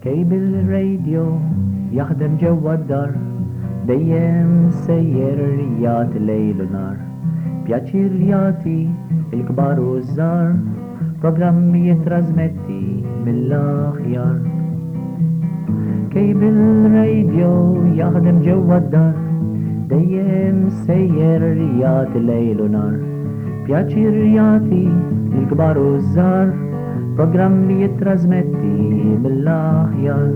Kejbil radio jaħdem ġewwa d-dar, dejjem sejjer jagħti lejl u nar, pjaċir jagħti il-kbar u żgħar, programmi jitrasmetti mill-aħjar. Kejbil radio jaħdem ġewwa d-dar, dejjem sejjer jagħti lejl u nar, pjaċir jagħti il-kbar u żgħar, programmi jitrasmetti mill-aħjar.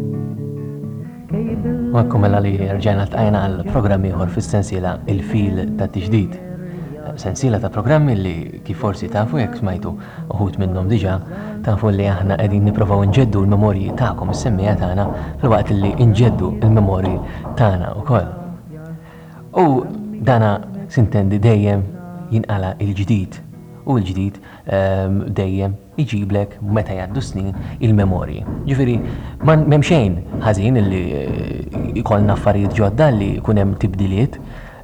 Għakkum għalla li rġajna l-tajna għal-programmi ieħor fis-sensiela il-fil ta' tiġdid. Sensiela ta' programmi li kif forsi tafu jekk smajtu uħut minnhom diġà, tafu li aħna qegħdin nipprovaw nġeddu l-memorji tagħkom is-semmija tagħna fil-waqt li nġeddu l-memorji tagħna wkoll. U dana sintendi dejjem jinqala il-ġdid. U l-ġdid dejjem iġiblek meta jgħaddu snin il-memorji. Ġifieri m'hemm xejn ħażin illi ikollna affarijiet ġodda li jkun hemm tibdiliet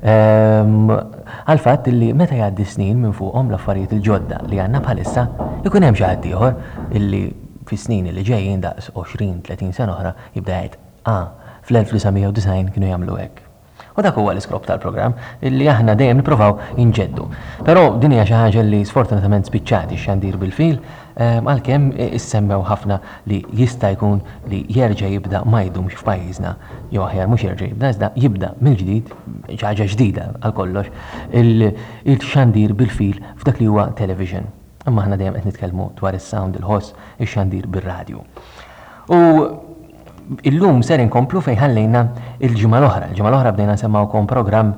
għal fatt illi meta jgħaddi snin minn fuqhom l-affarijiet il-ġodda li għandna bħalissa ikun hemm xi ħadd ieħor illi fis-snin li ġejjin daqs 20-30 sena oħra jibda jgħid fl-1990 kienu jagħmlu hekk. U dak huwa l-iskrop tal-programm illi aħna dejjem nippruvaw inġeddu. Però din hija xi ħaġa li sfortunatament spiċċat ix-xandir bil-fil għalkemm issemmew ħafna li jista' jkun li jerġa' jibda ma jdumx f'pajjiżna jew aħjar mhux jerġa' jibda iżda jibda mill-ġdid xi ħaġa ġdida għal kollox il-xandir bil-fil f'dak li huwa television. Imma aħna dejjem qed nitkellmu dwar is-sound il-ħoss ix-xandir bir-radju. U illum ser inkomplu fejn ħallejna il-ġimgħa l-oħra. Il-ġimgħa l-oħra bdejna nsemgħukom programm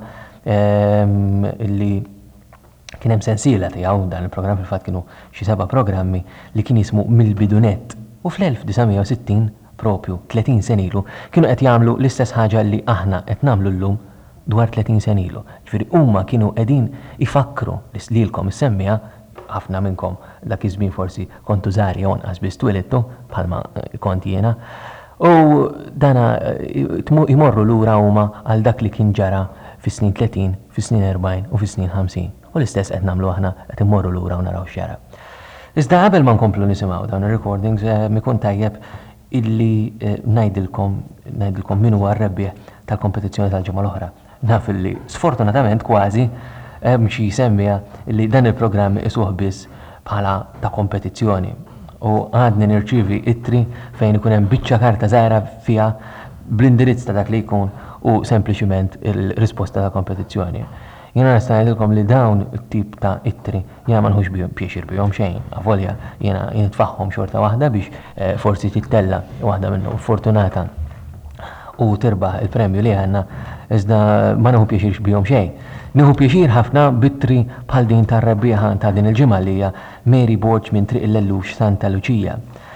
li kien hemm sensiela tiegħu dan il-programm fil-fatt kienu xi 7 programmi li kien jismu Mill-Bidunet. U fl-1960 propju 30 sen ilu kienu qed jagħmlu l-istess ħaġa li aħna qed nagħmlu llum dwar 30 sen ilu. Ġifieri huma kienu qegħdin ifakru lilkom is-semmija ħafna minnkom dak iż-żmien forsi kontu żgħar jew anqas biss twilidtu bħalma kont jiena. U dana jmorru lura huma għal dak li kien ġara fis-snin 30, fis-snin 40 u fis-snin 50. U l-istess qed nagħmlu aħna qed immorru lura u naraw x'jara. Iżda qabel ma nkomplu nisimgħu dawn ir-recordings mikun tajjeb illi ngħidilkom min huwa r-rebbieħ tal-kompetizzjoni tal-ġimgħa l-oħra. Naf illi sfortunatament kważi hemm xi semmija illi dan il-programm isuh biss bħala ta' kompetizzjoni. U għadni nirċivi ittri fejn ikun hemm biċċa karta żgħira fiha bl-indirizz ta' dak li jkun u sempliċiment il-risposta ta' kompetizzjoni. Jiena nista' ngħidilkom li dawn it-tip ta' ittri jiena ma nħux pjaċir bihom xejn. Avolja jiena nitfaħħom xorta waħda biex forsi tittella waħda minnhom fortunata u tirbaħ il-premju li għandna iżda ma nħu pjaċirx bihom xejn. Nieħu pjaċir ħafna bittri bħal din tar-rebbieħa ta' din il-ġimgħa li hija Mary Borg minn Triq il-Lellux Santa Lucia.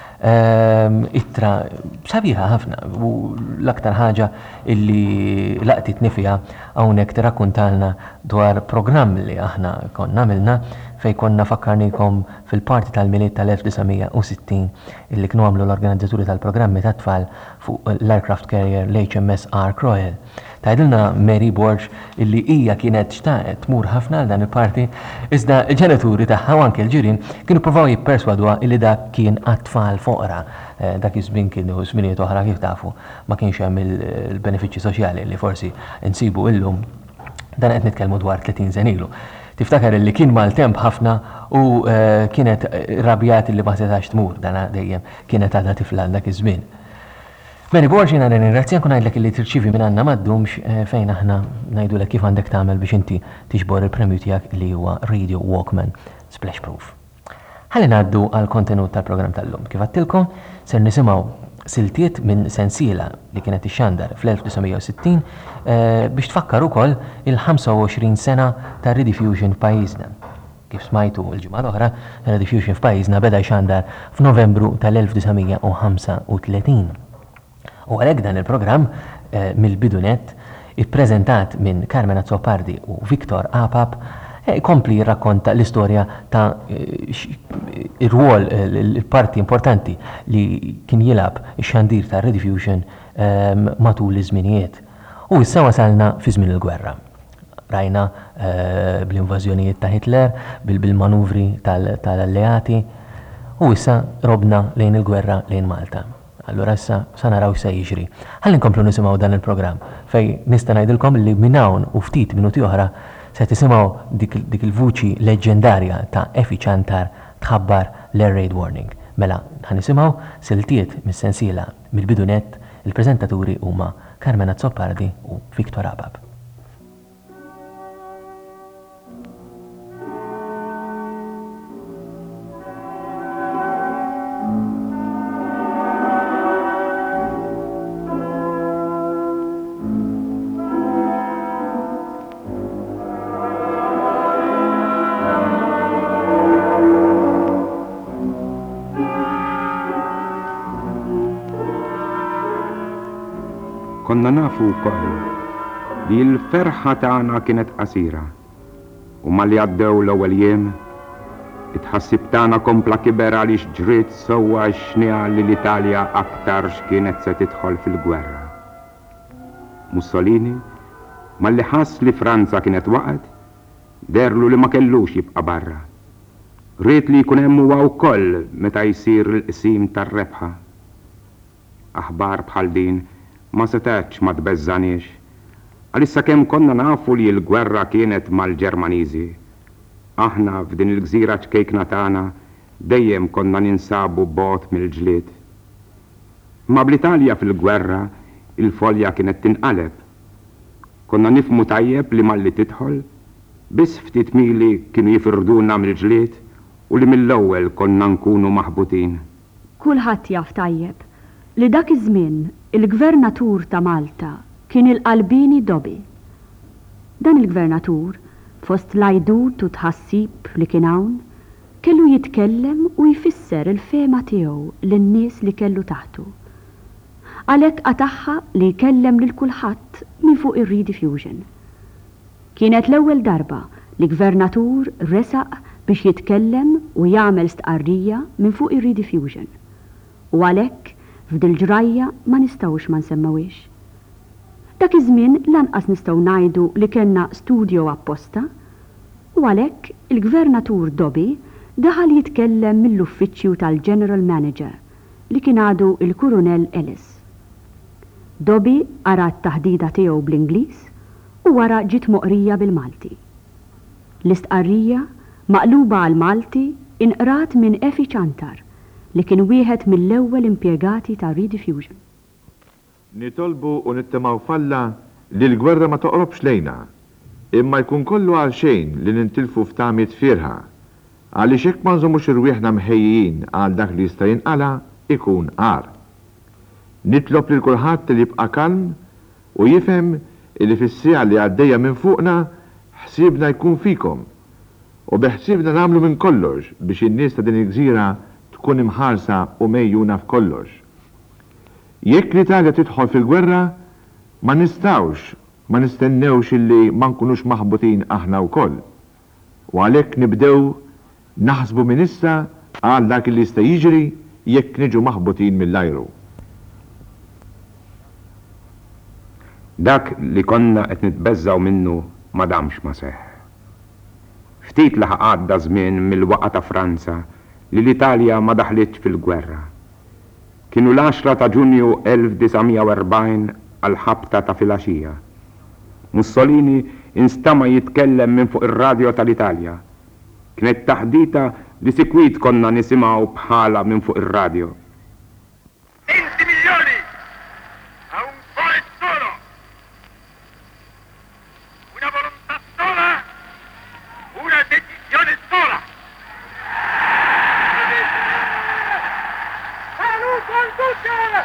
Ittra sabiħa ħafna u l-aktar ħaġa illi laqtitni fiha hawnhekk tirakkuntalna dwar programm li aħna konna għamilna fejn konna fakkarnikom fil-parti tal-miliet tal-1960 illi kienu għamlu l-organizzaturi tal-programmi tat-tfal fuq l-aircraft carrier l-HMS Ark Royal. Tgħidilna Mary Borg illi hija kienet xtaqet tmur ħafna għal dan il-parti iżda l-ġenituri tagħha u anke l-ġirien kienu ppruvaw jipperswadwa illi dak kien għat-tfal foqra. Dak iż-żmien kienu żminijiet oħra kif tafu ma kienx hemm il-benefiċċji soċjali li forsi nsibu illum dan qed nitkellmu dwar 30 sen ilu. Tiftakar li kien mal-temp ħafna u kienet rabjat li ma setax tmur dana dejjem kienet għadha tifla dak iż-żmien. Mary Borg jiena nirringrazzjak u ngħidlek illi tirċievi minn għandna m'għaddumx fejn aħna ngħidulek kif għandek tagħmel biex inti tiġbor il-premju tiegħek li huwa Radio Walkman Splash Proof. Ħalli ngħaddu għal kontenut tal-programm tal-lum. Kif għattilkom ser nisimgħu siltiet minn sensiela li kienet ixxandar fl-1960 biex tfakkar ukoll il-25 sena ta' Rediffusion f'pajjiżna. Kif smajtu l-ġimgħa l-oħra, Rediffusion f'pajjiżna beda jxandar f'Novembru tal-1935. U għalhekk dan il-programm mill-bidunet ippreżentat minn Carmen Azzopardi u Viktor Apap kompli jirrakkonta l-istorja ta' ir-rwol il-parti importanti li kien jilab ix-xandir ta' Rediffusion matul iż-żminijiet. U issa wasalna fi żmien il-gwerra. Rajna bl-invażjonijiet ta' Hitler, bil-manuvri tal-alleati u issa robna lejn il-gwerra lejn Malta. Allura issa sa naraw se jiġri. Ħalli nkomplu nisimgħu dan il-programm fej nista' ngħidilkom li minn hawn u ftit minuti oħra se tisimgħu dik il-vuċi leġendarja ta' Effie Chantar tħabbar l-Air Raid Warning. Mela ħanisimgħu siltiet mis-sensiela mill-bidunet il-preżentaturi huma Carmena Zoppardi u Viktor Abab. Konna nafu wkoll li l-ferħa tagħna kienet qasira u malli għaddew l-ewwel jiem it-ħassib tagħna kompla kiber għaliex ġriet sewwa xniha li l-Italja aktar x'kienet se tidħol fil-gwerra. Mussolini malli ħass li Franza kienet waqgħet derlu li ma kellux jibqa' barra. Ried li jkun hemm huwa wkoll meta jsir l-qsim tar-rebħa. Aħbar bħal din ma setax ma tbeżżanix, għalissa kemm konna nafu li l-gwerra kienet mal-Ġermaniżi. Aħna f'din il-gżira ċkejkna tagħna dejjem konna ninsabu bot mill-ġlied. Ma bl-Italja fil-gwerra il-folja kienet tinqaleb. Konna nifmu tajjeb li malli tidħol, biss ftit mili kienu jifirduna mill-ġlied u li mill-ewwel konna nkunu maħbutin. Kulħadd jaf tajjeb li dak iż-żmien il-gvernatur ta' Malta kien il-Albini Dobi. Dan il-gvernatur, fost l-għajdut u tħassib li kien hawn, kellu jitkellem u jfisser il-fema tiegħu lin-nies li kellu taħtu. Għalhekk qataħħa li jkellem lil kulħadd minn fuq ir-rediffusion. Kienet l-ewwel darba li gvernatur resaq biex jitkellem u jagħmel stqarrija minn fuq ir-rediffusion. U għalhekk f'dil-ġrajja ma nistgħux ma nsemmewix. Dak iż-żmien lanqas nistgħu ngħidu li kellna studju apposta u għalhekk il-gvernatur Dobi daħal jitkellem mill-uffiċċju tal-General Manager li kien għadu il-Kurunell Ellis. Dobi ara t-taħdida tiegħu bl-Ingliż u wara ġiet moqrija bil-Malti. L-istqarrija maqluba għal-Malti inqrat minn Effie Chantar li kien wieħed mill-ewwel impjegati ta' rediffusion. Nitolbu u nittemaw falla li l-gwerra ma toqrobx lejna, imma jkun kollu għal xejn li nintilfu f'tamiet firħa, għaliex hekk ma nżommux irwieħna mħejjin għal dak li jista' jinqala ikun għar. Nitlob lil kulħadd li jibqa' kalm u jifhem li fis-sija li għaddejja minn fuqna ħsiebna jkun fikom u beħsiebna nagħmlu minn kollox biex in-nies ta' din il-gżira tkun imħarsa u mejjuna f'kollox. Jekk l-Italja tidħol fil-gwerra, ma nistennewx illi ma nkunux maħbutin aħna wkoll. U għalhekk nibdew naħsbu minn issa għal dak li jista' jiġri jekk niġu maħbutin mill-ajru. Dak li konna qed nitbeżżaw minnu ma damx ma seħħ. Ftit laħaq għadda żmien mill-waqa ta' Franza li l-Italja ma daħlitx fil-gwerra. Kienu l-10 ta' Ġunju 1940 għal-ħabta ta' filgħaxija. Mussolini instama jitkellem minn fuq ir-radju tal-Italja. Kienet taħdita li sikwit konna nisimgħu bħala minn fuq ir-radju. 20 milioni a un cuore solo, una volontà sola, una decisione sola. Saluto al Duce!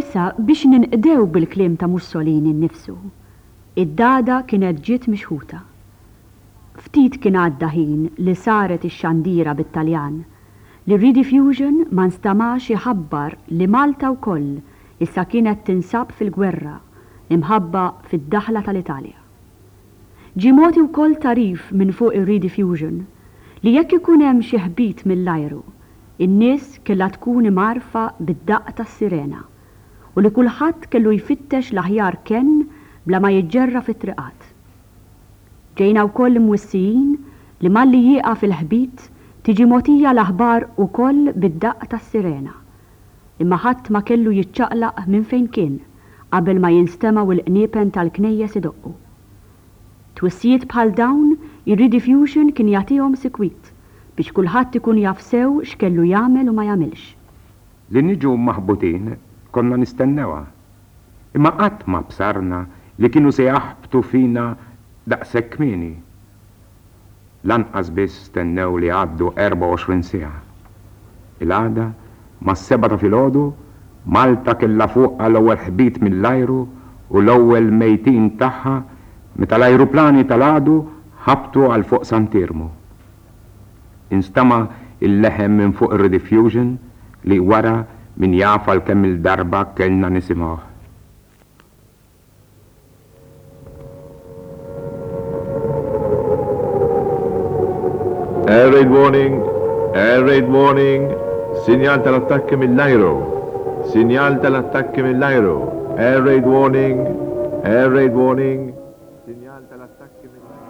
Issa biex ninqdew bil-kliem ta' Mussolini nnifsu, id-dada kienet ġiet mixħuta. Ftit kien għadda ħin li saret ix-xandira bit-Taljan li rediffusion ma nstamax iħabbar li Malta wkoll issa kienet tinsab fil-gwerra imħabba fid-daħla tal-Italja. Ġi mogħti wkoll tarif minn fuq ir-rediffusion li jekk ikun hemm xi ħbit mill-ajru, in-nies kellha tkun imarfa bid-daqq tas-sirena u li kulħadd kellu jfittex l-aħjar kenn bla ma jiġġerra fit-triqat. Ġejna wkoll mwissijin li malli jieqa fil-ħbit tiġi mogħtija l-aħbar ukoll bid-daqq tas-sirena. Imma ħadd ma kellu jiċċaqlaq minn fejn kien qabel ma jinstemaw il-qniepen tal-knejjes idoqqu. Twissijiet bħal dawn ir-rediffusion kien jagħtihom sikwit biex kulħadd ikun jaf sew x'kellu jagħmel u ma jagħmilx. Li niġu maħbutin konna nistennewha. Imma qatt ma bsarna li kienu se jaħbtu fina daqshekk kmieni. Lanqas biss stennew li għaddu 24 siegħa. Il-għada mas-7 ta' filgħodu Malta kellha fuqha l-ewwel ħbit mill-ajru u l-ewwel mejtin tagħha meta l-ajruplani tal-għadu ħabtu għal fuq Santirmu. Instama il-leħem minn fuq ir-rediffusion li wara min jafa l-kemm il-darba kellna nisimgħu. Air raid warning, sinjal tal-attakki mill-ajru, sinjal tal-attakki mill-ajru, air raid warning, sinjal tal-attakki mill-ajru.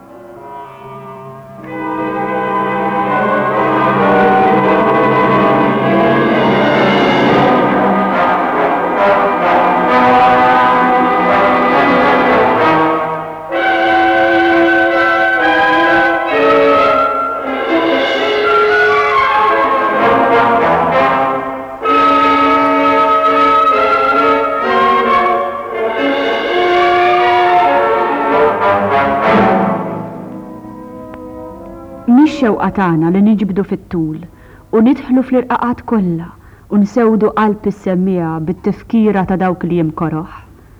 Xewqa tagħna li niġbdu fit-tul u nidħlu fl-irqaqat kollha u nsewdu qalb is-semmija bit-tifkira ta' dawk li jimkoroħ.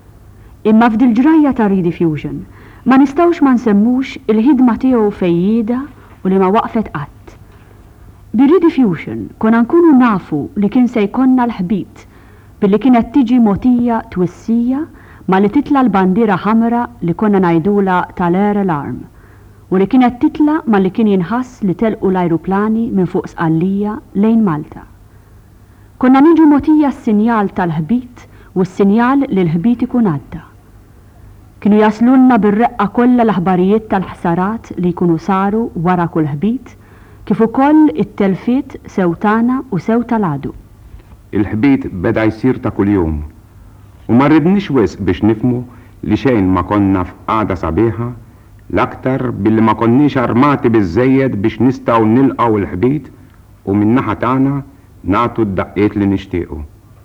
Imma f'dil ġrajja ta' rediffusion ma nistgħux ma nsemmux il-ħidma tiegħu fejjida u li ma waqfet qatt. Bir-rediffusion konna nkunu nafu li kien se jkollna l-ħbit billi kienet tiġi mogħtija twissija ma li titla l-bandiera ħamra li konna ngħidula tal-air alarm u li kienet titla ma li kien jinħass li telqu l-ajruplani minn fuq Sqallija lejn Malta. Konna niġu mogħtija s-sinjal tal-ħbit u s-sinjal li l-ħbit ikun għadda. Kienu jaslunna bir-reqqa kollha l-aħbarijiet tal-ħsarat li jkunu saru wara kull ħbit kif ukoll it-telfiet sew tagħna u sew tal-għadu. Il-ħbit beda jsir ta' kuljum u ma rridniex wisq biex nifmu li xejn ma konna f'qagħda sabiħa l-aktar billi ma konniex armati biżżejjed biex nistgħu nilqgħu l-ħbit u min-naħa tagħna nagħtu d-daqqiet li nixtiequ.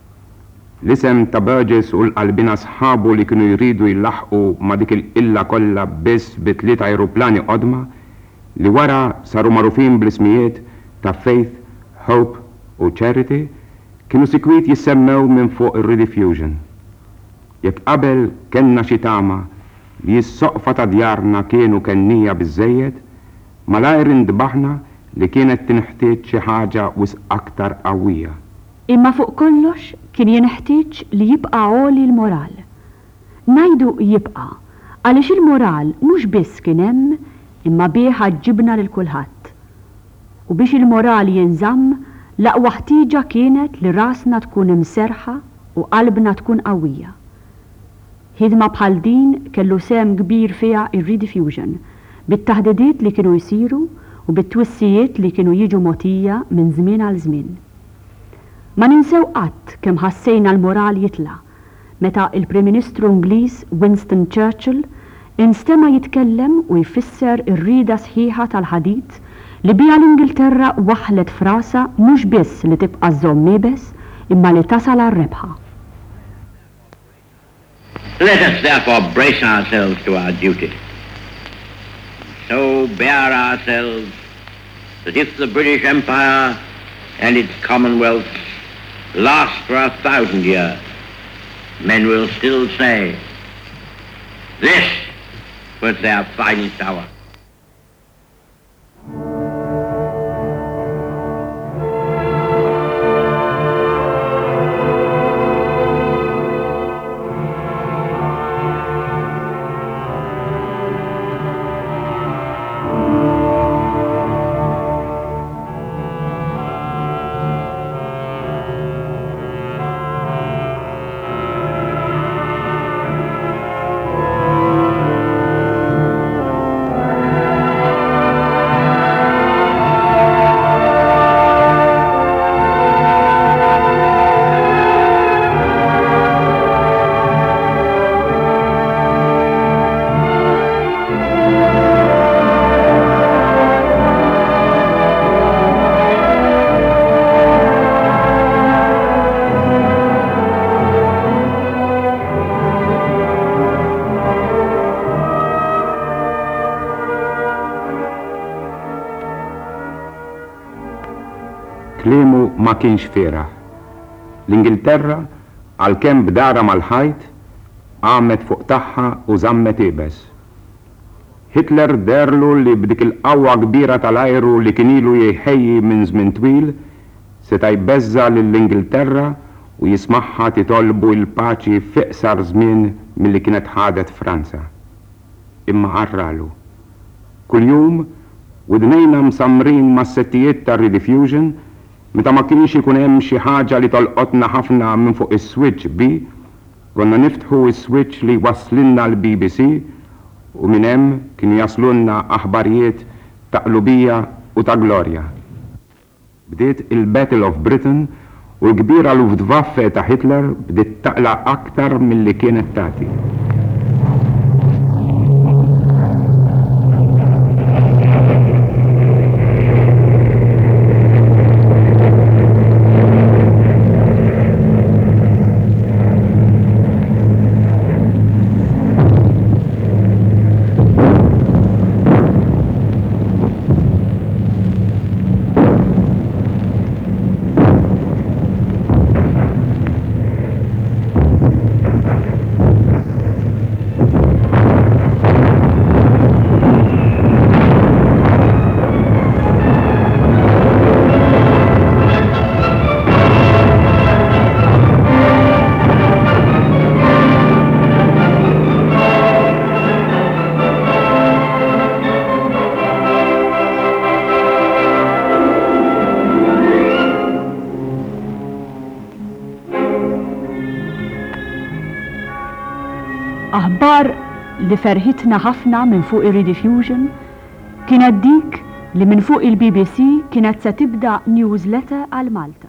L-isem ta' Burgess u l-qalbina sħabu li kienu jridu jillaħqu ma' dik il-qilla kollha biss bi 3 ajruplani qodma li wara saru magħrufin bl-ismijiet ta' Faith, Hope u Charity kienu sikwit jissemmew minn fuq ir-rediffusion. Jekk qabel kellna xi tama li s-soqfa ta' djarna kienu kennija biżżejjed, malajr indbaħna li kienet tinħtieġ xi ħaġa wisq aktar qawwija. Imma fuq kollox kien jinħtieġ li jibqa' għoli l-moral. Ngħidu jibqa' għaliex il-moral mhux biss kien hemm imma bih ħaġġibna lil kulħadd. U biex il-moral jinżamm l-aqwa ħtieġa kienet li rasna tkun imserħa u qalbna tkun qawwija. Ħidma bħal din kellu sem kbir fiha ir-rediffusion bit-taħdidiet li kienu jsiru u bit-twissijiet li kienu jiġu mogħtija minn żmien għal żmien. Ma ninsew qatt kemm ħassejna l-moral jitla meta il-Prim Ministru Ingliż Winston Churchill instema jitkellem u jfisser ir-rieda sħiħa tal-ħadid li biha l-Ingilterra waħlet frasa mhux biss li tibqa' żomm niebes imma li tasal għar-rebħa. Let us therefore brace ourselves to our duty. So bear ourselves that if the British Empire and its Commonwealth last for 1,000 years, men will still say, this was their finest hour. Kliemu ma kienx feraħ. L-Ingilterra għal-kem bdara mal-ħajt għamet fuq taħħa u zammet ibes. Hitler derlu li b'dik il-qawwa kbira tal-ajru li kienilu jieħejji minn żmien twil seta' jbeżza lill-Ingilterra u jismaħħa titolbu l-paċi fiqsar żmien milli kienet ħadet Franza. Imma qarralu. Kuljum widnejna msamrin mas-settijiet tar-rediffusion meta ma kienx ikun hemm xi ħaġa li tolqotna ħafna minn fuq is-switch B, konna niftħu is-switch li waslinna l-BBC u minn hemm kienu jaslunna aħbarijiet ta' qlubija u ta' glorja. Bdiet il-Battle of Britain u l-kbira Luftwaffe ta' Hitler bdiet taqla aktar milli kienet tagħti. Aħbar li ferħitna ħafna minn fuq ir-rediffusion kienet dik li minn fuq il-BBC kienet se tibda newsletter għal Malta.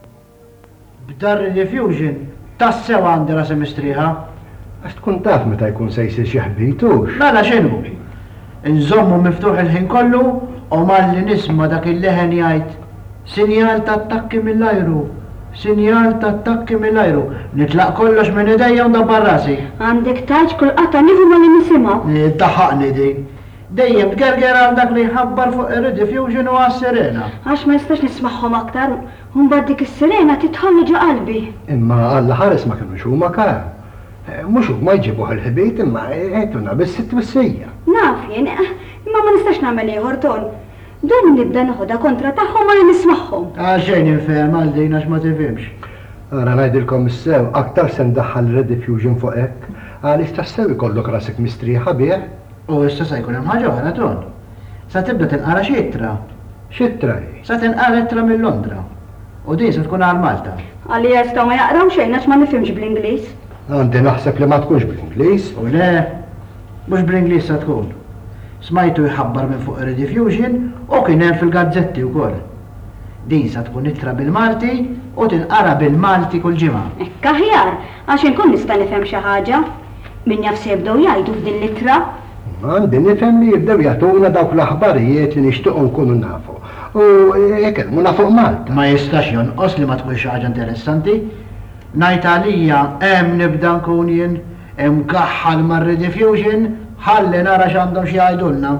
B'dar rediffusion tassew għandi rasa mistriħa. Għax tkun taf meta jkun se jsir xi ħbitux. Mela x'inhu? Inżommu miftuħ il-ħin kollu u malli nisma' dak il-leħen jgħid sinjal ta' attakki mill-ajru. Sinjal ta' attakki mill-ajru. Nitlaq kollox minn idejja u dabbar rasi. Għandek taġ kull qatta nifhmu li nisimgħu. Taħaqni din. Dejjem tgerger għal dak li jħabbar fuq ir-rediffusion u għas-sirena. Għax ma nistax nismagħhom aktar, u mbagħad dik is-sirena titħolli ġo qalbi. Imma Alla ħares ma kinux huma kar. Mhux huma jġibuh il-ħbejt imma qedtuna bis-twissija. Naf jien, imma ma nistax nagħmel ieħor ton. Dun nibda noħodha kontra tagħhom ma nismagħhom. Xejn infehem għal din għax ma tifhimx. Ara ngħidilkom issew aktar se ndaħħal rediffusion fuq hekk għaliex tassew ikollok rasek mistrieħa bih. U issa se jkun hemm ħaġa oħra ton. Sa tibda tinqara xi ittra. X'ittra hi? Sa tinqara ittra minn Londra. U din se tkun għal Malta. Għalli jistgħu ma jaqraw xejn għax ma nifhimx bl-Ingliż. Għandi naħseb li ma tkunx bl-Ingliż. U le, mhux bl-Ingliż sa tkun. Smajtu jħabbar minn fuq ir-rediffusion u kien hemm fil-gazzetti wkoll. Din sa tkun ittra bil-Malti u tinqara bil-Malti kull ġimgħa. Hekk aħjar, għax inkun nista' nifhem xi ħaġa. Min jaf se jibdew jgħidu f'din l-ittra. Għandi nifhem li jibdew jagħtuna dawk l-aħbarijiet li nixtiequ nkunu nafu. U hekk mu nafu Malta. Ma jistax jonqos li ma tkun xi ħaġa interessanti. Ngħid għalija hemm nibda nkun jien hemm kaħħal mar-rediffusion ħalli nara x'għandhom xi jgħidulna.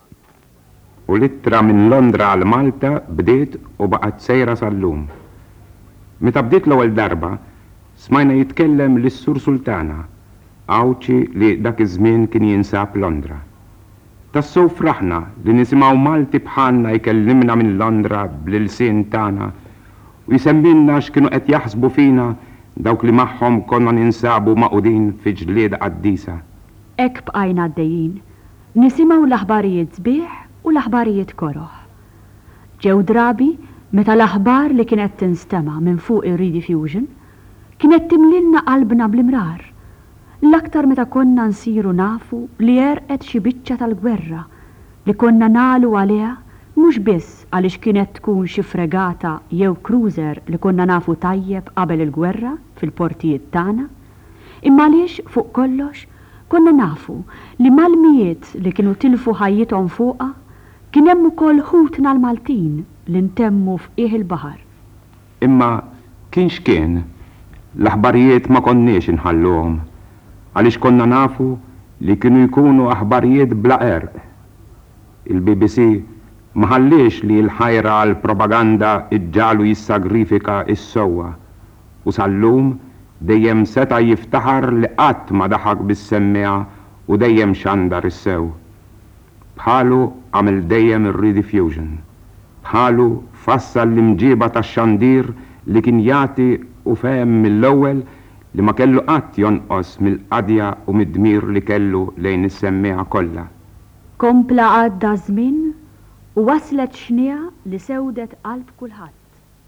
U l-ittra minn Londra għal Malta bdiet u baqgħet sejra sal-lum. Meta bdiet l-ewwel darba, smajna jitkellem l-Sur Sultana, għawċi li dak iż-żmien kien jinsab Londra. Tassew fraħna li nisimgħu Malti bħalna jkellimna minn Londra bl-ilsien tagħna u jisemmilna x'kienu qed jaħsbu fina dawk li magħhom konna ninsabu maqudin fi ġlieda qaddisa. Ek bqajna għaddejjin, nisimgħu l-aħbarijiet sbieħ u l-aħbarijiet koroħ. Ġew drabi meta l-aħbar li kienet tinstema' minn fuq ir-rediffusion kienet timlilna qalbna bl-imrar. L-aktar meta konna nsiru nafu li erqet xi biċċa tal-gwerra li konna nalu għaliha mhux biss għaliex kienet tkun xi fregata jew cruiser li konna nafu tajjeb qabel il-gwerra fil-portijiet tagħna, imma għaliex fuq kollox konna nafu li mal-mijiet li kienu tilfu ħajjithom fuqha kien hemm ukoll ħutna l-Maltin li ntemmu f'qiegħ il-baħar. Imma kien x'kien l-aħbarijiet ma konniex inħalluhom għaliex konna nafu li kienu jkunu aħbarijiet bla erq. Il-BBC ma ħallix li l-ħajra għal-propaganda iġġalu jissagrifika is-sewwa u sal-lum dejjem seta' jiftaħar li qatt ma daħak bis-semmija u dejjem xandar is-sew. Bħalu għamel dejjem ir-rediffusion. Bħalu fassal l-imġiba tax-xandir li kien jagħti u fehem mill-ewwel li ma kellu qatt jonqos mill-qadja u mid-dmir li kellu lejn is-semmija kollha. Kompla għadda żmien u waslet xnija li sewdet qalb kulħadd.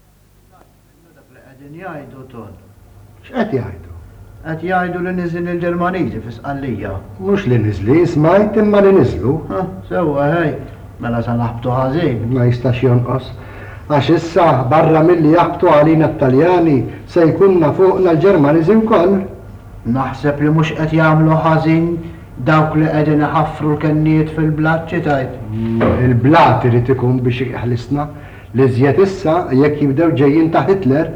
Qegħdin jgħidu ton. X'qed jgħidu? Qed jgħidu li niżin il-Ġermaniżi fi Sqallija. Mhux li niżli, smajt imma li niżlu. Sewwa hej, mela sa naħbtu ħażin. Ma jistax jonqos. Għax issa barra milli jaħbtu għalina t-Taljani se jkunna fuqna l-Ġermaniżi wkoll. Naħseb li mhux qed jagħmlu ħażin dawk li qegħdin iħaffru l-kennijiet fil-blat ċitajt. Il-blat irid ikun biex iħlisna li żjed issa jekk jibdew ġejjin ta' Hitler.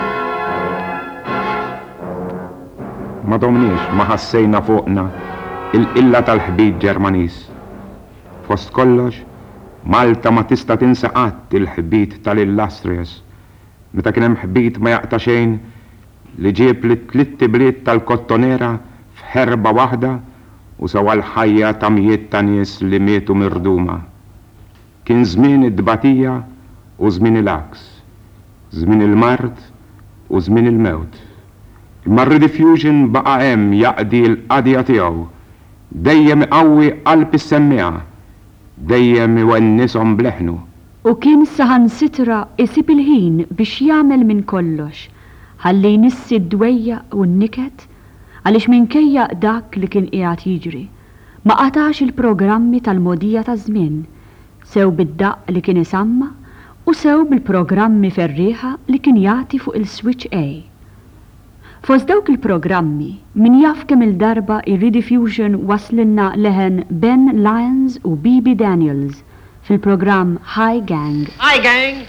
ma domniex, ma ħassejna fuqna il-qilla tal-ħbib Ġermaniż. Fost kollox, Malta ma tista' tinsa qatt il-ħbib tal-Illustrious, meta kien hemm ħbib ma jaqta' xejn li ġieb li tliet bliet tal-Kottonera f'ħerba waħda u sewa l-ħajja ta' mijiet ta' nies li mietu mirduma. Kien żmien id-dbatija u żmien il-aks, żmien il-mard u żmien il-mewt. Imma r-Rediffusion baqa' hemm jaqdi l-qadja tiegħu, dejjem iqawwi qalb is-semmiegħa, dejjem iwennishom bleħnu. U kien saħansitra isib il-ħin biex jagħmel minn kollox, ħalli jnissi d-dwejja u n-niket, għaliex minkejja dak li kien qiegħed jiġri. Ma qatax il-programmi tal-modija ta' żmien, sew bid-daq li kien isamma u sew bil-programmi ferrieħa li kien jagħti fuq il-Switch A. Fost dawk il-programmi, min jaf kemm il-darba ir-Rediffusion waslinna leħen Ben Lyons u Bibi Daniels fil-programm High Gang. Hi, gang!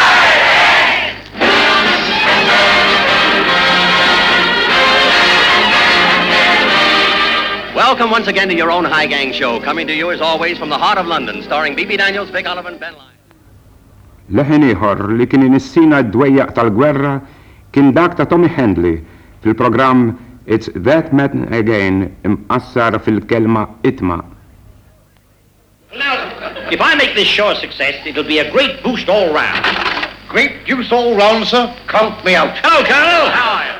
Welcome once again to your own High Gang show, coming to you as always from the heart of London, starring Bibi Daniels, Vic Oliver and Ben Lyons. Leħen ieħor li kien inissina d-dwejjaq tal-gwerra kien dak ta' Tommy Handley fil-programm It's That Man Again imqassar fil-kelma itma. Now, if I make this show a success, it'll be a great boost all round. Great juice all round, sir. Count me out. Hello, Colonel. How are you?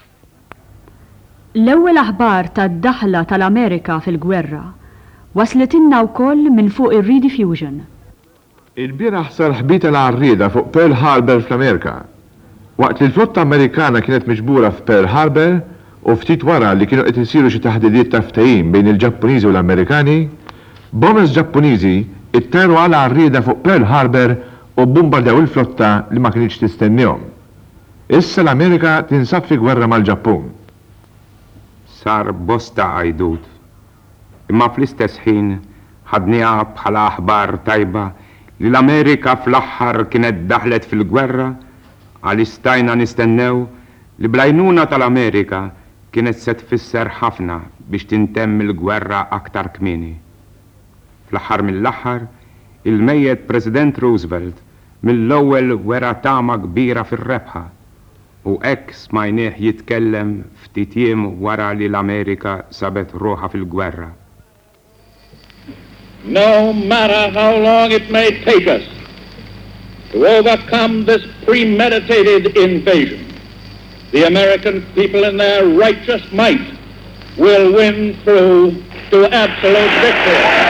L-ewwel aħbar tad-daħla tal-Amerika fil-gwerra wasletinna wkoll minn fuq ir-Rediffusion. Il-bieraħ sar ħbita l-għarrieda fuq Pearl Harbor fl-Amerika. Waqt li l-flotta Amerikana kienet miġbura f'Pearl Harbor u ftit wara li kienu qed isiru xi taħdidiet ta' ftehim bejn il-Ġappuniżi u l-Amerikani, bombers Ġappuniżi itterru għal għarrieda fuq Pearl Harbor u bombardew il-flotta li ma kienx tistennihom. Issa l-Amerika tinsab fi gwerra mal-Ġappun. Sar bosta għajdut. Imma fl-istess ħin ħadniha bħala aħbar tajba li l-Amerika fl-aħħar kienet daħlet fil-gwerra għal istajna nistennew li blajnuna tal-Amerika kienet se tfisser ħafna biex tintemm il-gwerra aktar kmieni. Fl-aħħar mill-aħħar, il-mejjed President Roosevelt mill-ewwel wera tama kbira fir-rebħa u hekk smajnieh jitkellem ftit jiem wara li l-Amerika sabet ruħha fil-gwerra. No matter how long it may take us to overcome this premeditated invasion, the American people in their righteous might will win through to absolute victory.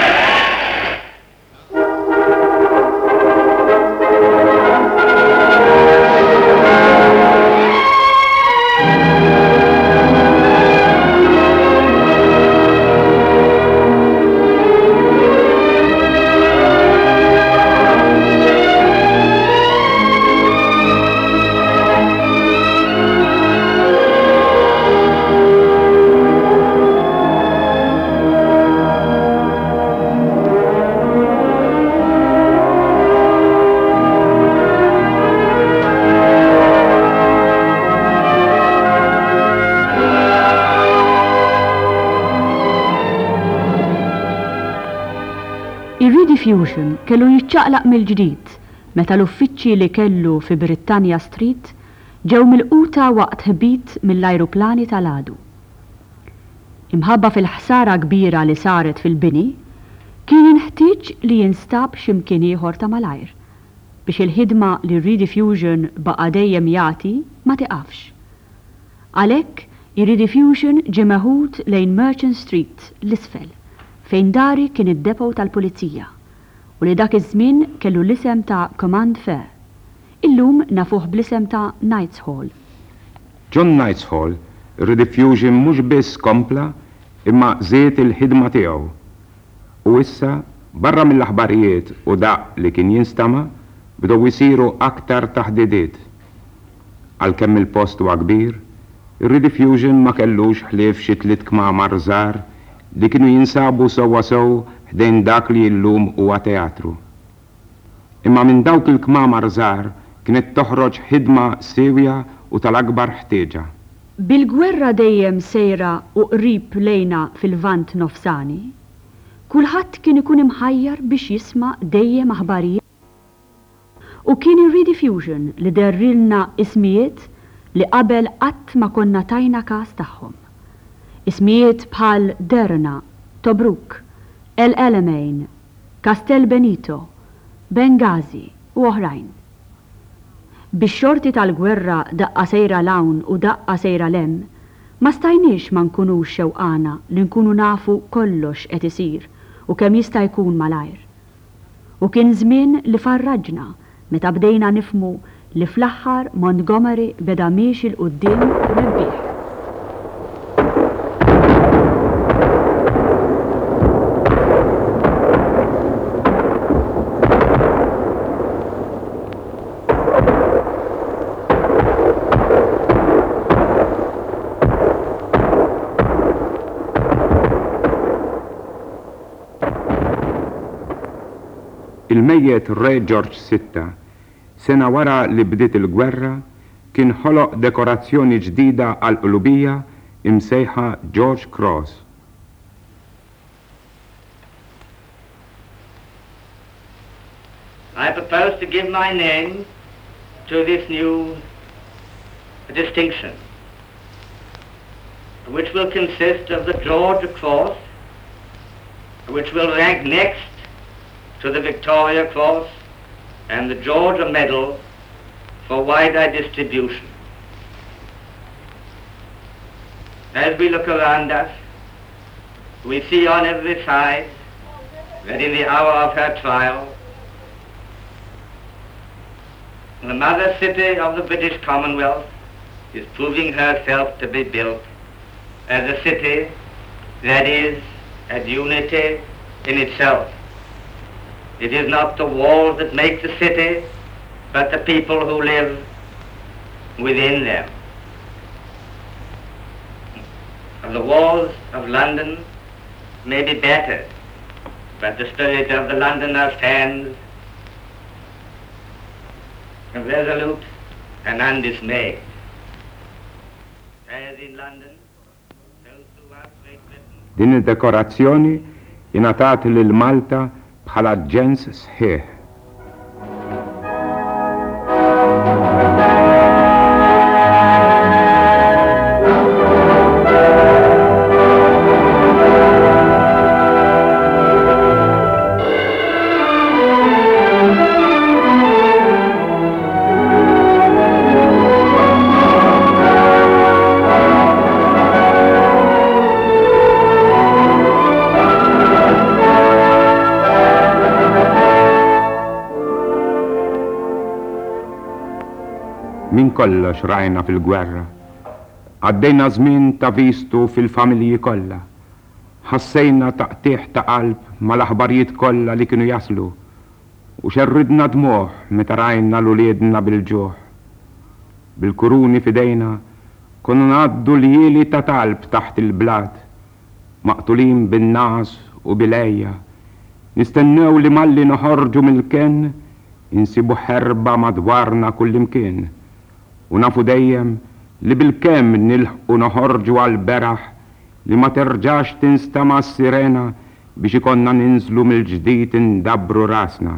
Ir-Rediffusion kellu jiċċaqlaq mill-ġdid meta l-uffiċċji li kellu fi Britannia Street ġew milquta waqt ħbit mill-ajruplani tal-għadu. Imħabba fil-ħsara kbira li saret fil-bini, kien inħtieġ li jinstab x'imkien ieħor ta' malajr biex il-ħidma li r-Rediffusion baqa' dejjem jagħti ma tiqafx. Għalhekk ir-Rediffusion ġie meħud lejn Merchant Street l-isfel fejn dari kien id-depo tal-pulizija u li dak iż-żmien kellu l-isem ta' Command Fair. Illum nafuh bl-isem ta' Knights Hall. John Knights Hall, ir-Rediffusion mhux biss kompla imma żied il-ħidma tiegħu. U issa barra mill-aħbarijiet u daq li kien jinstama bdew isiru aktar taħdidiet. Għalkemm il-post huwa kbir, ir-Rediffusion ma kellux ħlief xi tliet kmamar żgħar li kienu jinsabu sewwa sew ħdejn dak li llum huwa teatru. Imma minn dawk il-kmamar żgħar kienet toħroġ ħidma sewja u tal-akbar ħtieġa. Bil-gwerra dejjem sejra u qrib lejna fil-vant nofsani, kulħadd kien ikun imħajjar biex jisma' dejjem aħbarijiet. U kien ir-rediffusion li derrilna ismijiet li qabel qatt ma konna tajna każ tagħhom. Ismijiet bħal Derna, Tobruk, El Alamein, Castel Benito, Benghazi u oħrajn. Bix-xorti tal-gwerra daqqa sejra lawn u daqqa sejra lem, ma stajniex ma nkunux xewqana li nkunu nafu kollox qed isir u kemm jista' jkun malajr. U kien żmien li farraġna meta bdejna nifmu li fl-aħħar Montgomery beda miex il-qudiem rebbieħ. Il-mejjet Re George VI sena wara li bdiet il-gwerra kien ħoloq dekorazzjoni ġdida għal-qlubija imsejħa George Cross. I propose to give my name to this new distinction, which will consist of the George Cross, which will rank next to the Victoria Cross and the Georgia Medal for wider distribution. As we look around us, we see on every side that in the hour of her trial, the mother city of the British Commonwealth is proving herself to be built as a city that is a unity in itself. It is not the walls that make the city, but the people who live within them. The walls of London may be battered, but the spirit of the Londoner stands resolute and undismayed. As in London, so throughout Great Britain. Din id-dekorazzjoni ingħatat lil Malta bħala ġens sħiħ. Min kollox rajna fil-gwerra. Għaddejna żmien ta' vistu fil-familji kollha. Ħassejna taqtieħ ta' qalb mal-aħbarijiet kollha li kienu jaslu u xerridna dmuħ meta rajna l-uliedna bil-ġuħ. Bil-kuruni fidejna konna ngħaddu l-jieli ta' talb taħt il-blad, maqtulin bin-nas u bil-ejja. Nistennew li malli noħorġu mill-ken insibu ħerba madwarna kullimkien. U nafu dejjem li bil-kem nilħu noħorġu għal-beraħ li ma terġax tinstama s-sirena biex ikonna ninżlu mill-ġdid indabru rasna.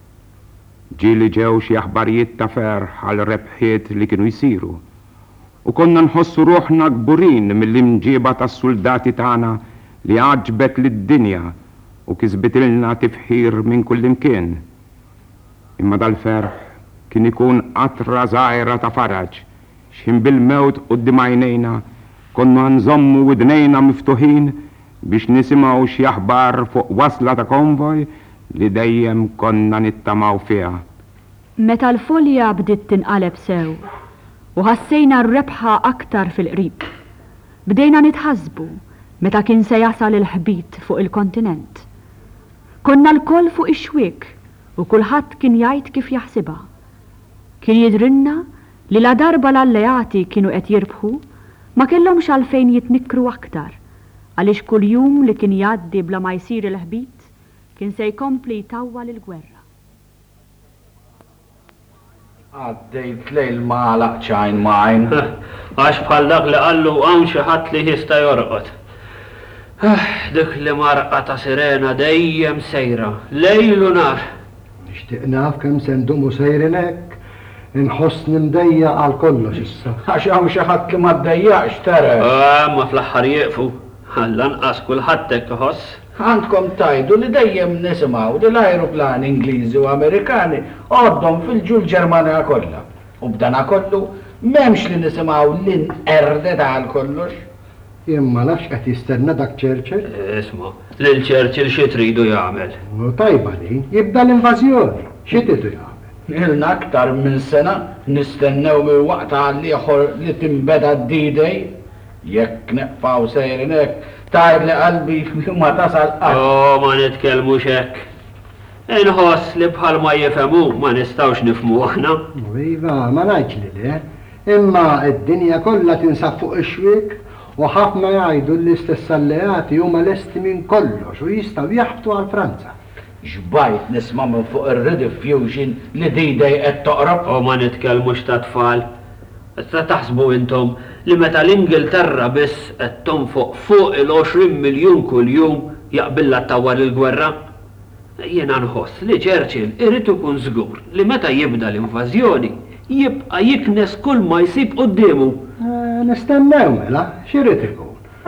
Ġili ġew xi aħbarijiet ta' ferħ għal rebħiet li kienu jsiru. U konna nħossu ruħna gburin mill-imġiba tas-soldati tagħna li għaġbet lid-dinja u kisbitilna tifħir minn kullimkien. Imma dal-ferħ kien ikun qatra żgħira ta' faraġ, x'in bil-mewt quddiem għajnejna konna nżommu widnejna miftuħin biex nisimgħu xi aħbar fuq wasla ta' konvoj li dejjem konna nittamaw fiha. Meta l-folja bdiet tinqaleb sew u ħassejna r-rebħa aktar fil-qrib, bdejna nitħasbu meta kien se jasal il-ħbit fuq il-kontinent. Konna l-koll fuq ix-xwiek u kulħadd kien jgħid kif jaħsibha. Kien jidrinna li la darba l-alleati kienu qed jirbħu ma kellhomx għalfejn jitnikru aktar għaliex kull jum li kien jgħaddi bla ma jsir il-ħbit kien se jkompli jtawwal il-gwerra. Għaddejt lejl ma laqċajn majn. Għax bħal dak li qallu hawn xi ħadd li jista' jorqod. Dik li marqa ta' sirena dejjem sejra, lejl u nar. Nixtieq naf kemm se ndumu sejrin hekk. Inħossni mdejja għal kollox issa. Għax hawn xi ħadd li ma ddejjaqx tara. Ma fl-aħħar jieqfu. Lanqas kulħadd hekk iħoss. Għandkom tajdu li dejjem nisimgħu li l-ajruplani Ingliżi u Amerikani għoddhom fil-ġul Ġermanja kollha. U b'dana kollu m'hemmx li nisimgħu l-inqerdet għal kollox. Imma nafx qed jistenna dak Churchill. Isma' lil Churchill xi tridu jagħmel. Tajba li, jibda l-invażjoni. Xi tridu jagħmel? Ilna aktar minn sena nistennew minn waqta għal ieħor li timbeda d-D-Day. Jekk neqfaw sejrin hekk, tajr li qalbi ma tasal qatt. Ma nitkellmux hekk. Inħoss li bħal ma jifhmu ma nistgħux nifhmu aħna. Iva, ma ngħidx li le. Imma d-dinja kollha tinsab fuq ix-xwiek u ħafna jgħidu l-istess alleati huma lesti minn kollox u jistgħu jaħbtu għal Franza. Xbajt nisma' minn fuq ir-rediffusion li D-Day qed toqrob. Ma nitkellmux ta' tfal. Issa taħsbu intom li meta l-Ingilterra biss qed tonfoq fuq il-20 miljun kull jum jaqbilla tawwar il-gwerra? Jiena nħoss li Churchill irid ikun żgur li meta jibda l-invażjoni jibqa' jiknes kull ma jsib qudiemu. Nistennew mela, x'irid ikun?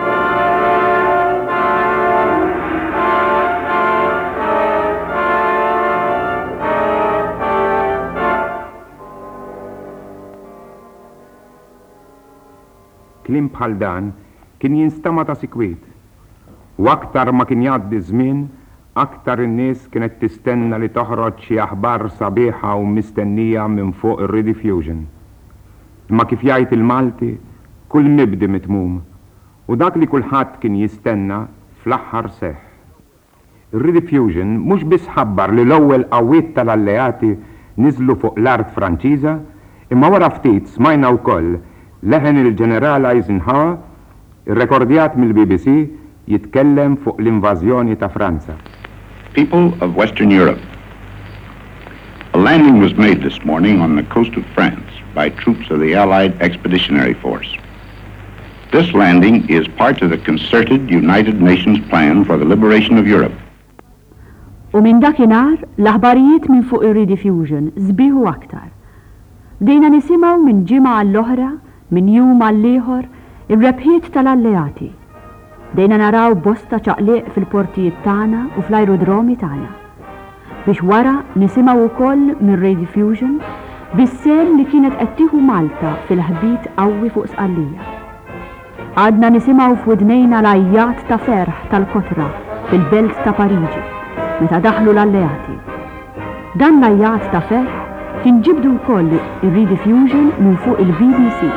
Klim bħal dan kien jinstama ta' sikwit. U aktar ma kien jgħaddi żmien, aktar in-nies kienet tistenna li toħroġ xi aħbar sabiħa u mistennija minn fuq ir-rediffusion. Imma kif jgħid il-Malti, kull mibdi mitmum. U dak li kulħadd kien jistenna fl-aħħar seħħ. Ir-rediffusion mhux biss ħabbar li l-ewwel qawwiet tal-alleati niżlu fuq l-art Franċiża, imma wara ftit smajna wkoll leħen il-ġeneral Eisenhower, irrekordjat mill-BBC, jitkellem fuq l-invażjoni ta' Franza. People of Western Europe. A landing was made this morning on the coast of France by troops of the Allied Expeditionary Force. This landing is part of the concerted United Nations plan for the liberation of Europe. U minn dakinhar l-aħbarijiet minn fuq ir-rediffusion żbieħu aktar. Bdejna nisimgħu minn ġimgħa l-oħra min jum għall-ieħor ir-rebħiet tal-alleati. Dejna naraw bosta ċaqliq fil-portijiet tagħna u fl-ajrodromi tagħna. Biex wara nisimgħu wkoll mir-rediffusion bis-sel li kienet qed tieħu Malta fil-ħbit qawwi fuq Sqallija. Għadna nisimgħu f'widnejna l-ajjat ta' ferħ tal-Kotra fil-belt ta' Pariġi meta daħlu l-alleati. Dan l-ajjat ta' ferħ kien ġibdu wkoll ir-rediffusion minn fuq il-BBC.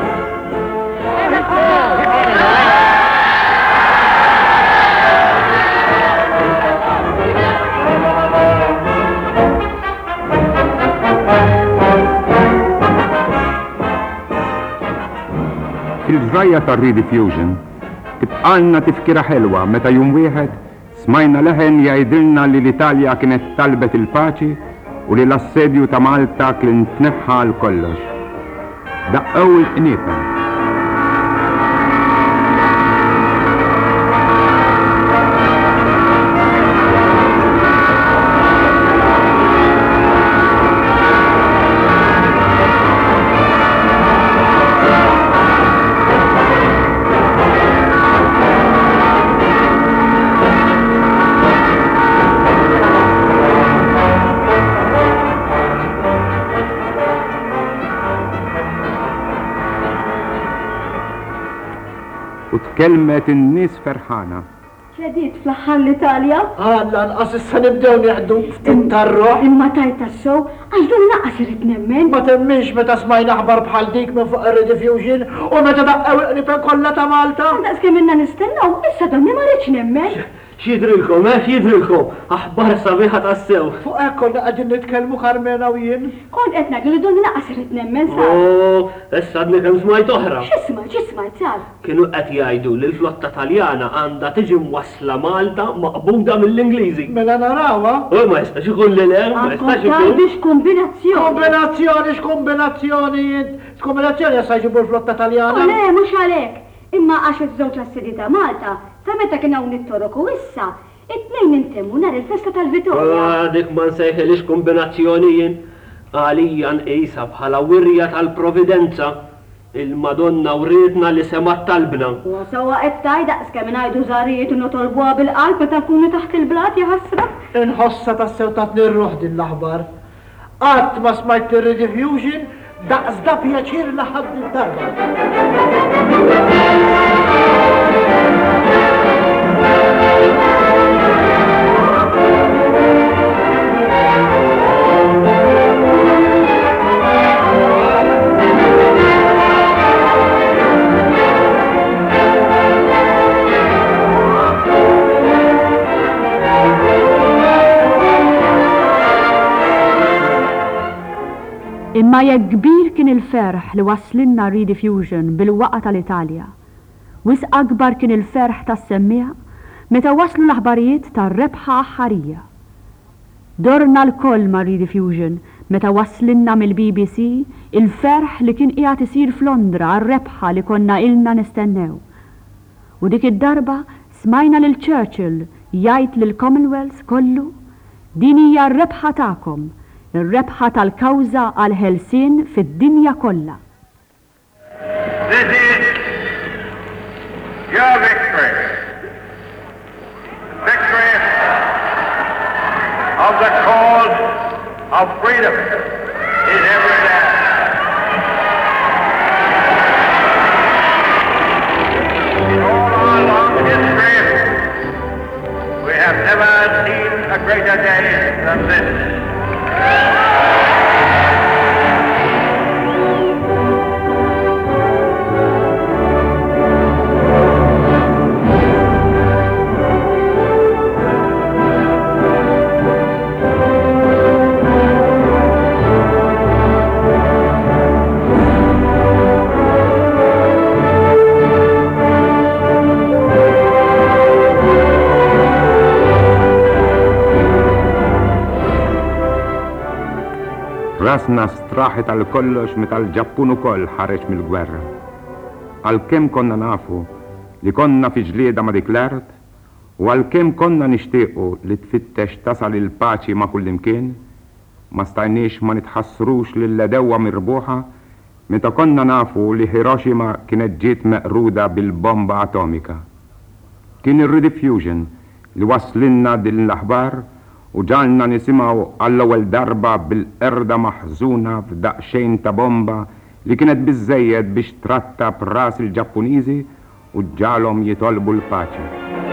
Fil-ġrajja tar-rediffusion tibqalna tifkira ħelwa meta jum wieħed smajna leħen jgħidilna li l-Italja kienet talbet il-paċi u li l-assedju ta' Malta kien tneħħa għal kollox. Daqqew il-qniepen. Kelmet in-nies ferħana. ċedit fl-aħħar l-Italja? Għalla nqas issa nibdew nieħdu ftit tar-roħ. Imma tajt tas-sew għax dun naqas irid nemmen. Ma temminx meta smajna aħbar bħal dik minn fuq ir-rediffusion u meta daqqew il-qnipen kollha ta' Malta. Daqs kemm inna nistennew, issa donni ma rridx nemmen. x'jidrilkom, x'jidrilkom, aħbar sabiħa tassew. Fuq hekk konna qegħdin nitkellmu Carmena u jien. Kont qed ngħidu li dun naqas irid nemmen sar. Issa għadni kemm smajt oħra. X'ismajt sar? Kienu qed jgħidu li l-flotta Taljana għandha tiġi mwassla Malta maqbuda mill-Ingliżi. Mela narawha. Ma jistax ikun li le, ma jistax ikun. Biex kombinazzjoni. X'kombinazzjoni jassa jġibu l-flotta Taljana? Le, mhux għalhekk. Imma għax iż-żewġ assedi ta' Malta, ta' meta kien hawn it-torok u issa, it-tnejn intemmu nhar il-festa tal-Vittorja. Dik ma nsejħilix kombinazzjoni jien. Għalija nqisha bħala wirja tal-Providenza. Il-Madonna wrietna li sema talbna. U sewwa qed tgħid daqskemm ngħidu żarijiet u notolbuha bil-qalb meta nkunu taħt il-blat jaħassra. Inħossa tassew tatni r-ruħ din l-aħbar. Qatt ma smajt ir-rediffusion daqsda pjaċir laħad id-darba. Imma jekk kbir kien il-ferħ li waslinna rediffusion bil-waqa tal-Italja. Wis akbar kien il-ferħ tas-semmija meta waslu l-aħbarijiet tar-rebħa aħħarija. Dorna l-koll ma' rediffusion meta waslinna mill-BBC il-ferħ li kien qiegħed isir f'Londra għar-rebħa li konna ilna nistennew. U dik id-darba smajna lil Churchill jgħid lill-Commonwealth kollu din hija r-rebħa tagħkom. Ir-rebħa tal-kawża għal ħelsien fid-dinja kollha. This is your victory. Victory of the cause of freedom is every day. In all our long history, we have never seen a greater day than this. Rasna straħet għal kollox meta l-Ġappun ukoll ħareġ mill-gwerra. Għalkemm konna nafu li konna fi ġlieda ma' dik l-art u għalkemm konna nixtiequ li tfittex tasal il-paċi ma' kullimkien, ma stajniex ma nitħassrux lill-edewwa mirbuħa meta konna nafu li Hiroshima kienet ġiet meqruda bil-bomba atomika. Kien ir-rediffusion li waslinna din l-aħbar u ġalna nisimaw għall-ewwel darba bil-qerda maħżuna f'daqxejn ta' bomba li kienet biżżejjed biex tratta b'ras il-Ġappuniżi u ġalhom jitolbu l-paċi.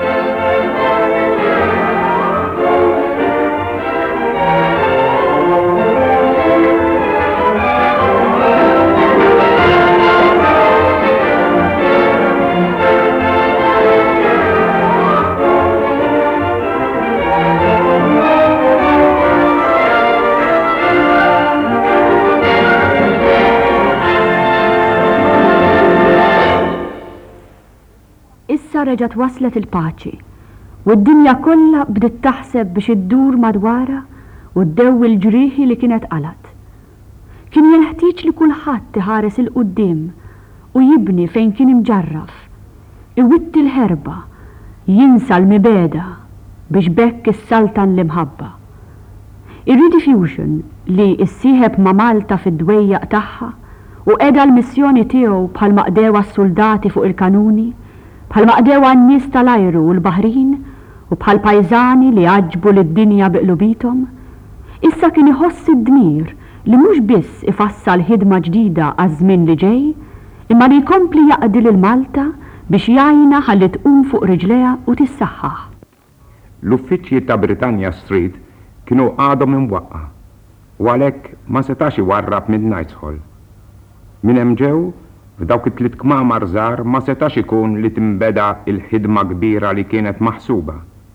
reġgħet waslet il-paċi u d-dinja kollha bdiet taħseb biex iddur madwarha u ddew il-ġrieħi li kienet qalat. Kien jeħtieġ li kulħadd iħares il-qudiem u jibni fejn kien imġarraf, iwitti l-ħerba, jinsa l-mibeda biex bekk is-saltan l-imħabba. Ir-rediffusion li issieħeb ma' Malta fid-dwejjaq tagħha u qiegħda l-missjoni tiegħu bħal maqdewa s-soldati fuq il-kanuni, bħal maqdewa n-nies tal-ajru u l-baħrin u bħal pajżani li għaġbu lid-dinja biqlubithom, issa kien iħoss id-dmir li mhux biss ifassal ħidma ġdida għaż-żmien li ġej, imma li jkompli jaqdi lil Malta biex jgħinha ħalli tqum fuq riġleha u tissaħħaħ. L-uffiċċji ta' Britannia Street kienu għadhom imwaqqa u għalhekk ma setax iwarrab Midnight Hall. Min hemm ġew f'dawk it-tliet kmamar żgħar ma setax ikun li timbeda il-ħidma kbira li kienet maħsuba.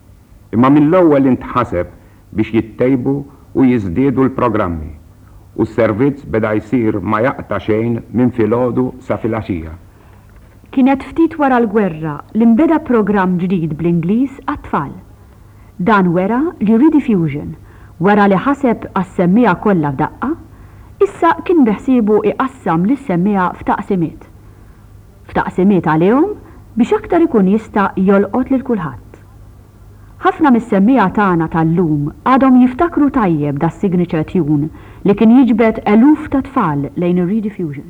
imma mill-ewwel intħaseb biex jittejbu u jiżdiedu l-programmi u s-servizz beda jsir ma jaqta' xejn minn filgħodu sa filgħaxija. Kienet ftit wara l-gwerra li nbeda programm ġdid bl-Ingliż għat-tfal. Dan wera li Rediffusion, wara li ħaseb għas-semmija kollha f'daqqa, issa kien beħsiebu iqassam lis-semmija f'taqsimiet. F'taqsimiet għalihom biex aktar ikun jista' jolqot lil kulħadd. Ħafna mis-semmija tagħna tal-lum għadhom jiftakru tajjeb da signature tune li kien jiġbed eluf ta' tfal lejn ir-Rediffusion.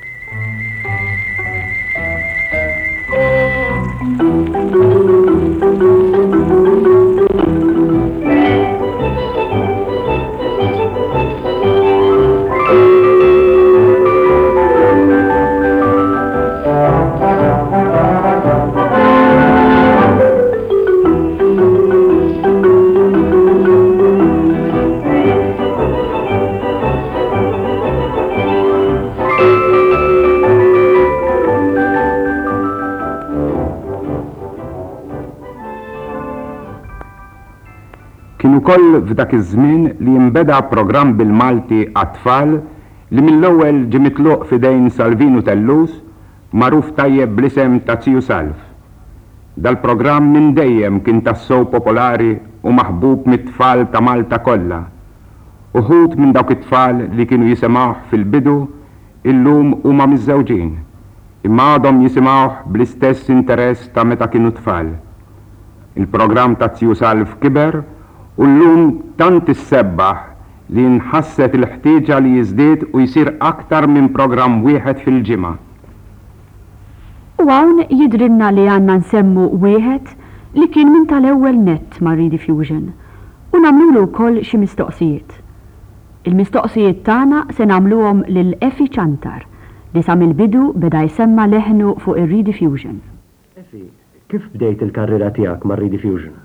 Koll f'dak iż-żmien li jinbeda programm bil-Malti għat-tfal li mill-ewwel ġie mitluq f'idejn Salvinu Tellus magħruf tajjeb bl-isem ta' Tziju Salv. Dal-programm minn dejjem kien tassew popolari u maħbub mit-tfal ta' Malta kollha. Uħud minn dawk it-tfal li kienu jisimgħuh fil-bidu illum huma miż-żewġin, imma għadhom jisimgħuh bl-istess interess ta' meta kienu tfal. Il-programm ta' Tziju Salv kiber u llum tant issebbaħ li nħasset il-ħtieġa li jiżdied u jsir aktar minn programm wieħed fil-ġimgħa. U hawn jidrilna li għandna nsemmu wieħed li kien minn tal-ewwel nett ma' Rediffusion u nagħmlulu wkoll xi mistoqsijiet. Il-mistoqsijiet tagħna se nagħmluhom lil Efi Ċantar li sa mill-bidu beda jsemma leħnu fuq ir-Rediffusion. Efi, kif bdejt il-karriera tiegħek ma' Rediffusion?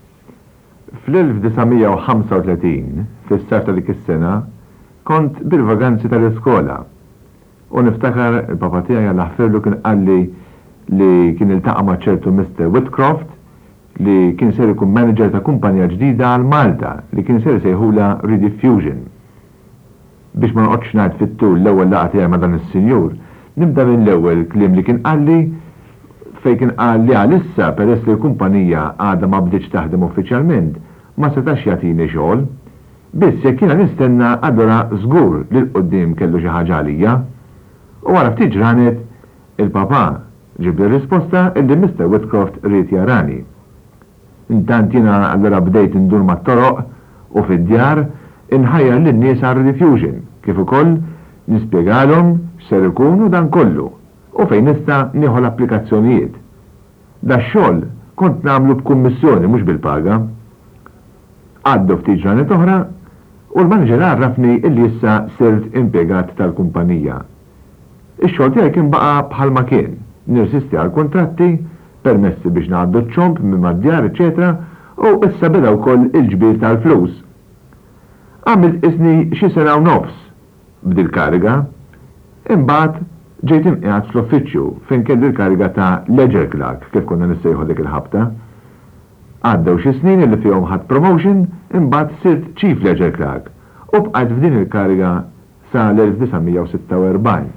Fl-1935, fis-sar ta' dik is-sena, kont bil-vaganzi tal-iskola. U niftakar il-papa tiegħi Alla ħfirlu kien qalli li kien iltaqa' ma' ċertu Mr. Whitcroft li kien ser ikun manager ta' kumpanija ġdida għal Malta li kien ser sejħula Rediffusion. Biex ma noqgħodx ngħid fit-tul l-ewwel laqgħa tiegħi ma' dan is-sinjur, nibda minn l-ewwel kliem li kien qalli fejn kien qal li għalissa peress li l-kumpanija għadha ma bdietx taħdem uffiċjalment ma setax jagħtini xogħol, biss jekk jiena nistenna allura żgur li l-qudiem kellu xi ħaġa għalija. U wara ftit ġranet il-papà ġib li risposta illi Mr. Whitcroft ried jarani. Intant jiena allura bdejt indur mat-toroq u fid-djar inħajjar lin-nies għal Rediffusion kif ukoll nispjegalhom x'ser ikunu dan kollu u fejn nista' nieħu l-applikazzjonijiet. Da xogħol kont nagħmlu b'kummissjoni mhux bil-paga. Għaddu ftit ġranet oħra u l-manager għarrafni illi issa sirt impjegat tal-kumpanija. Ix-xogħol tiegħi kien baqa' bħalma kien, nirsisti għal kontratti, permessi biex ngħaddu ċ-ċomp minn mad-djar, eċetera, u issa beda wkoll il-ġbir tal-flus. Għamilt isni xi sena u nofs b'dil kariga, imbagħad ġejt imqiegħed fl-uffiċċju fejn kelli l-kariga ta' ledger clerk kif konna nissejħu dik il-ħabta. Għaddew xi snin li fihom ħadd promotion imbagħad sirt chief ledger clerk u bqajt f'din il-kariga sa l-1946.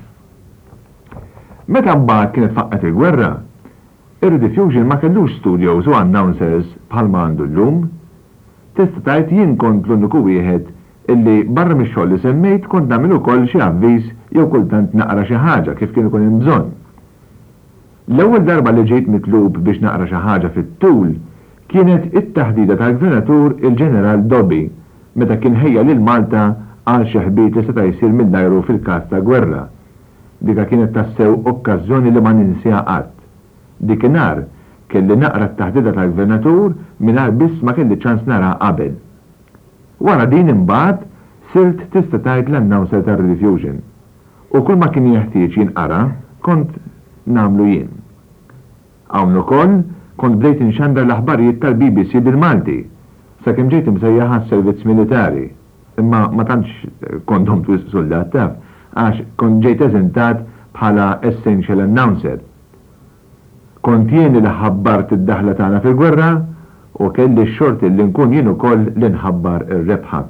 Meta mbagħad kienet faqqet il-gwerra, ir-Rediffusion ma kellux studios u announcers bħalma għandu llum. Tista' tgħid jien kont l-uniku wieħed illi barra mix-xogħol li semmejt kont nagħmel ukoll xi avviż jew kultant naqra xi ħaġa kif kien ikun hemm bżonn. L-ewwel darba li ġejt mitlub biex naqra xi ħaġa fit-tul kienet it-taħdida tal-Gvernatur il-Ġeneral Dobbie meta kien ħejja lil Malta għal xi ħbiet li seta' jsir mill-ajru fil-każ ta' gwerra. Dika kienet tassew okkażjoni li ma ninsiha qatt. Dikinhar kelli naqra t-taħdida tal-Gvernatur mingħajr biss ma kelli ċans nara qabel. Wara din imbagħad sirt tista' tgħid l-announcer tar-Rediffusion. U kull ma kien jeħtieġ jinqara kont nagħmlu jien. Hawn ukoll kont bdejt inxandra l-aħbarijiet tal-BBC bil-Malti, sakemm ġejt imsejjaħ servizz militari, imma ma tantx kontom soldat taf, għax kont ġejt eżentat bħala essential announcer. Kont jien li ħabbart id-daħla tagħna fil-gwerra u kelli x-xorti li nkun jien ukoll li nħabbar ir-rebħa.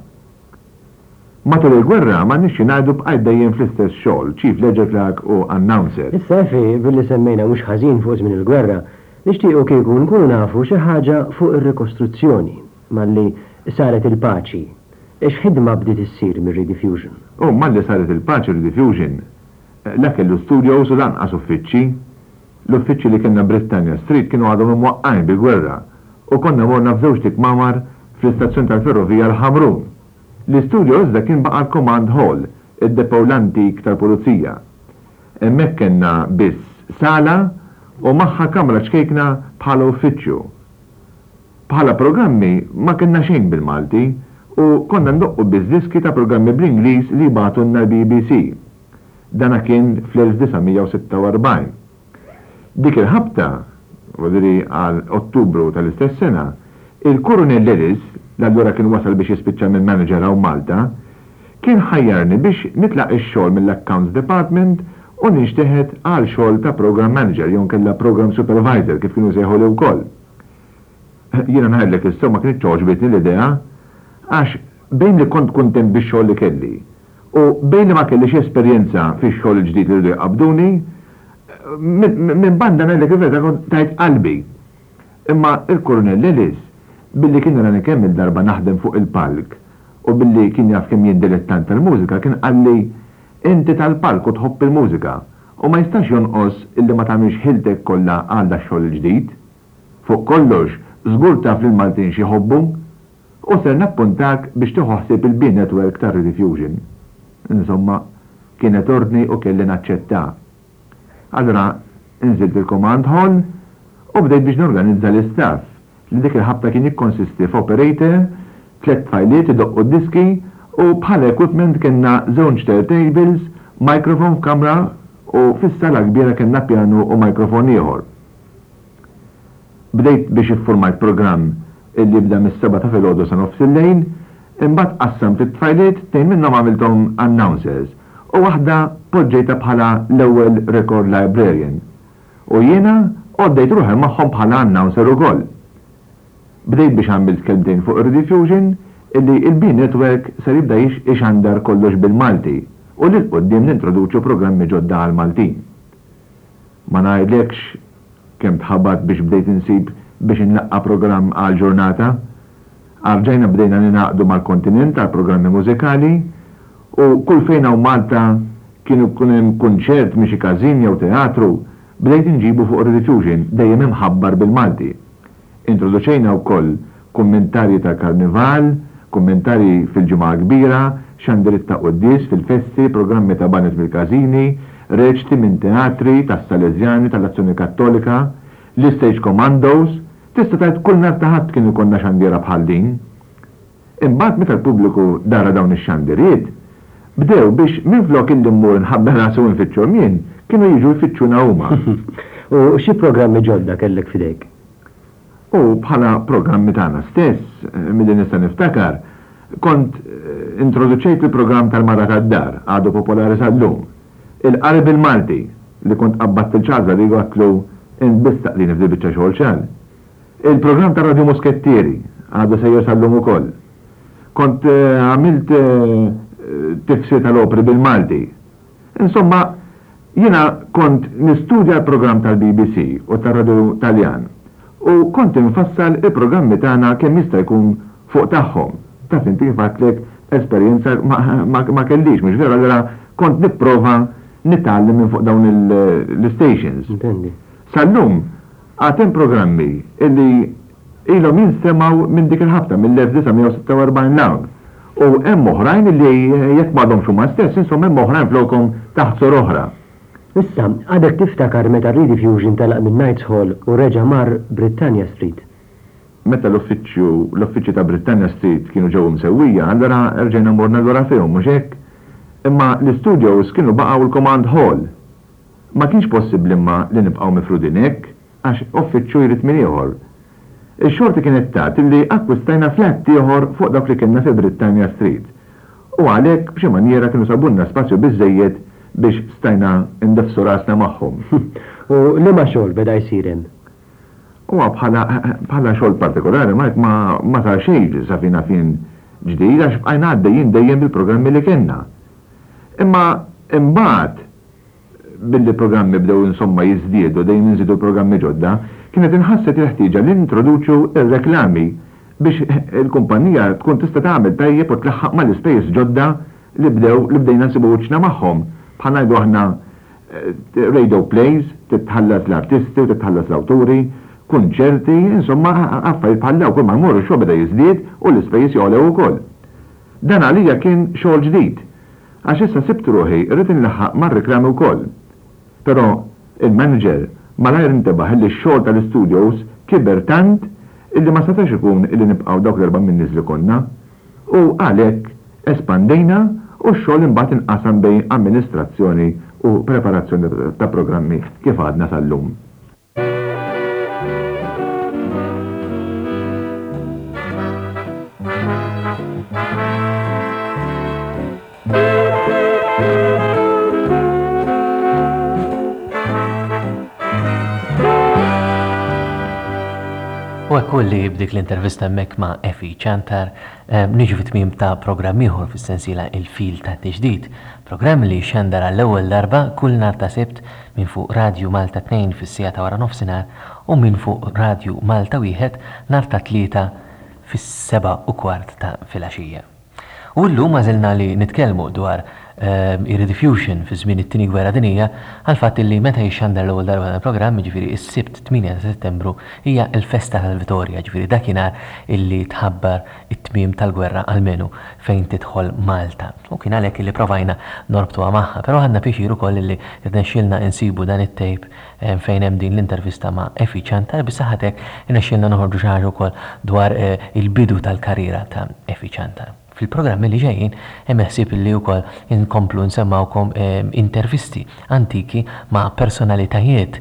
Matul il-gwerra ma nixxi ngħidu bqajt dejjem fl-istess xogħol, chief ledger clerk u announcer. Issa fi billi semmejna mhux ħażin fuq żmien il-gwerra, nixtiequ kieku nkunu nafu xi ħaġa fuq ir-rikostruzzjoni malli saret il-paċi. X'ħidma bdiet issir mir-rediffusion? Malli saret il-paċi rediffusion, la kellu studios u lanqas uffiċċji. L-uffiċċji li kellna Britannia Street kienu għadhom imwaqqgħin bil-gwerra u konna morna f'żewġ tikmamar fl-istazzjon tal-ferrovija l-Ħamrun. L-istudio iżda kien baqa' l-Command Hall, id-depow l-antik tal-Pulizija. Hemmhekk kellna biss sala u magħha kamra ċkejkna bħala uffiċċju. Bħala programmi ma kellna xejn bil-Malti u konna ndoqqu biss diski ta' programmi bl-Ingliż li bagħtunna l-BBC. Dana kien fl-1946. Dik il-ħabta, għadri għal Ottubru tal-istess sena, il-Coronel Ellis, l-allura kien wasal biex jispiċċa minn manager għaw Malta, kien ħajjarni biex nitlaq ix-xogħol mill-Accounts Department u nixteħed għal xogħol ta' Program Manager, jon kella Program Supervisor, kif kienu sejħu li wkoll. Jiena ngħidlek issa ma kienx ċoġbitni l-idea, għax bejn li kont kuntent bix-xogħol li kelli u bejn li ma kellix esperjenza fix-xogħol il-ġdid li rridu jqabduni, minn banda nelle kifeta kont tajt qalbi. Imma il-Coronel Ellis, billi kien rani kemm il-darba naħdem fuq il-palk u billi kien jaf kemm jien dilettant tal-mużika, kien qalli inti tal-palk u tħobb il-mużika u ma jistax jonqos illi ma tagħmilx ħiltek kollha għal xogħol il-ġdid. Fuq kollox, żgur taf li l-Maltin xi jħobbu u ser nappuntak biex tieħu il-B network ta' rediffusion. Insomma, kienet ordni u kelli naċċetta. Allora, nżilt il-Command Hall u bdejt biex norganizza l-istaff li dik il-ħabta kien jikkonsisti f'operator, 3 fajliet idoqqu diski u bħala equipment kienna żewġ turntables, mikrofon f'kamra u fis-sala kbira kienna pjanu u mikrofon ieħor. Bdejt biex iffurmajt programm illi bda mis-7 ta' filgħodu sa nofs il-lejl, imbagħad qassam fit-tfajliet tejn minnhom għamilthom announcers u waħda poġġejta bħala l-ewwel record librarian. U jiena għoddejt ruħi magħhom bħala announcer ukoll. Bdejt biex għamilt kelmtejn fuq ir-rediffusion illi il-B network ser jibda ixandar kollox bil-Malti u li l-qoddim nintroduċu programmi ġodda għal-Maltin. Ma ngħidlekx kemm tħabbat biex bdejt insib biex inlaqqa programm għal-ġurnata. Arġajna bdejna ninaqdu mal-kontinent għal-programmi mużikali u kull fejna u Malta kienu kunem kunċert miexi kazin jew teatru, bdejt nġibu fuq rediffusion dejjem imħabbar bil-Malti. Introduċejna wkoll kummentarji tal-Karnival, kummentarji fil-ġimgħa kbira, xandirit ta' qudies fil-festi, programmi ta' banet mill-kazini, reċti minn teatri tas-Salezjani tal-Azzjoni Kattolika, l-Stage Commandos, tista' tgħid kull nhar ta' ħadd kienu konna xandiera bħal din. Imbagħad meta l-pubbliku dara dawn ix-xandiriet, bdew biex minflok il-limmur nħabber rasu nfittxhom jien, kienu jiġu jfittxuna huma. U xi programmi ġodda kellek fidejk? U bħala programmi tagħna stess, milli nista' niftakar, kont introduċejt il-programm tal-Mara tad-Dar, għadu popolari sal-lum. Il-Qarib il-Malti, li kont qabbatt il-ċaża li għatlu inbistaq li nifdi biċċa xogħol xal. Il-programm tal-Radio Muskettieri, għadu sejjer sal-lum ukoll. Kont għamilt tifsir tal-opri bil-Malti. Insomma, jiena kont nistudja l-programm tal-BBC u tal-Radio Taljan u kont infassal il-programmi tagħna kemm jista' jkun fuq tagħhom. Taf inti kif għatlek esperjenza ma kellix, mhux vera allura kont nipprova nitgħallem minn fuq dawn l-stations. Sal-lum għatem programmi illi ilhom jinstemaw minn dik il-ħabta mill-1946 lawn. U hemm oħrajn illi jekk m'għadhomx huma stess, insomma hemm oħrajn flokhom taħt sor oħra. Issa, għadek tiftakar meta rediffusion talaq minn Knights Hall u reġa' mar Britannia Street. Meta l-uffiċċju ta' Britannia Street kienu ġew msewwija, allura rġejna morna l-wara fihom, mhux hekk? Imma l-studios kienu baqgħu l-Command Hall. Ma kienx possibbli imma li nibqgħu mifrudin hekk għax uffiċċju jrid min ieħor. Ix-xorti kienet tat li akkwistajna flat ieħor fuq dak li kienna fi Britannia Street. U għalhekk b'xi maniera kienu sabunna spazju biżejjed biex stajna indefsu rasna magħhom. U liema xogħol beda jsir hemm? huwa bħala xogħol partikolari ma sar xejn sa fina fin ġdid għax bqajna għaddejjin dejjem bil-programmi li kellna. Imma imbagħad billi programmi bdew insomma jiżdiedu dejjem inżidu programmi ġodda, kienet inħasset il-ħtieġa li introduċu ir-reklami biex il-kumpanija tkun tista' tagħmel tajjeb u tlaħħaq mal-ispejjeż ġodda li bdejna nsibu wiċċna magħhom. Bħal ngħidu aħna radio plays, titħallas l-artisti u titħallas l-awturi, kunċerti, insomma affarijiet bħal dawn kull ma jmorru xogħol beda jiżdied u l-ispejjeż jolew ukoll. Dan għalija kien xogħol ġdid. Għax issa sibt ruħi rrid inlaħħaq mar-reklami wkoll. Però il-manager malajr intabaħ li x-xogħol tal-studios kiber tant illi ma setax ikun illi nibqgħu dawk l-erba' min nies li konna u għalhekk espandejna u x-xogħol imbagħad inqasam bejn amministrazzjoni u preparazzjoni ta' programmi kif għadna sal-lum. U għekulli bdik l-intervista mek ma' Effie Chantar, niġu fit-tmim ta' programm ieħor fis-sensiela il-fil ta' tiġdid, programm li xandar għall-ewwel darba kull nhar ta' Sibt minn fuq Radio Malta 2 fis-sija ta' wara nofsinhar u minn fuq Radio Malta 1 nhar ta' 3 fis-7:15 ta' filgħaxija. U llum ma żilna li nitkellmu dwar ir-rediffusion fi żmien it-tieni gwerra dinjija għal fatt li meta jixxandar l-ewwel darba tal-programm jiġifieri s-Sibt 8 ta' Settembru hija l-Festa tal-Vittorja, ġifieri dakinhar illi tħabbar it-tmiem tal-gwerra għalmenu fejn tidħol Malta. U kien għalhekk illi provajna norbtuha magħha, però għandna pjaċir ukoll illi rnexxielna insibu dan it-tejp fejn hemm din l-intervista ma' Effie Chantar biex saħatek irnexxielna noħorġu xi ħaġa wkoll dwar il-bidu tal-karriera ta' Effie Chantar. Fil-programmi li ġejjin hemm ħsieb li wkoll inkomplu nsemmawkom intervisti antiki ma' personalitajiet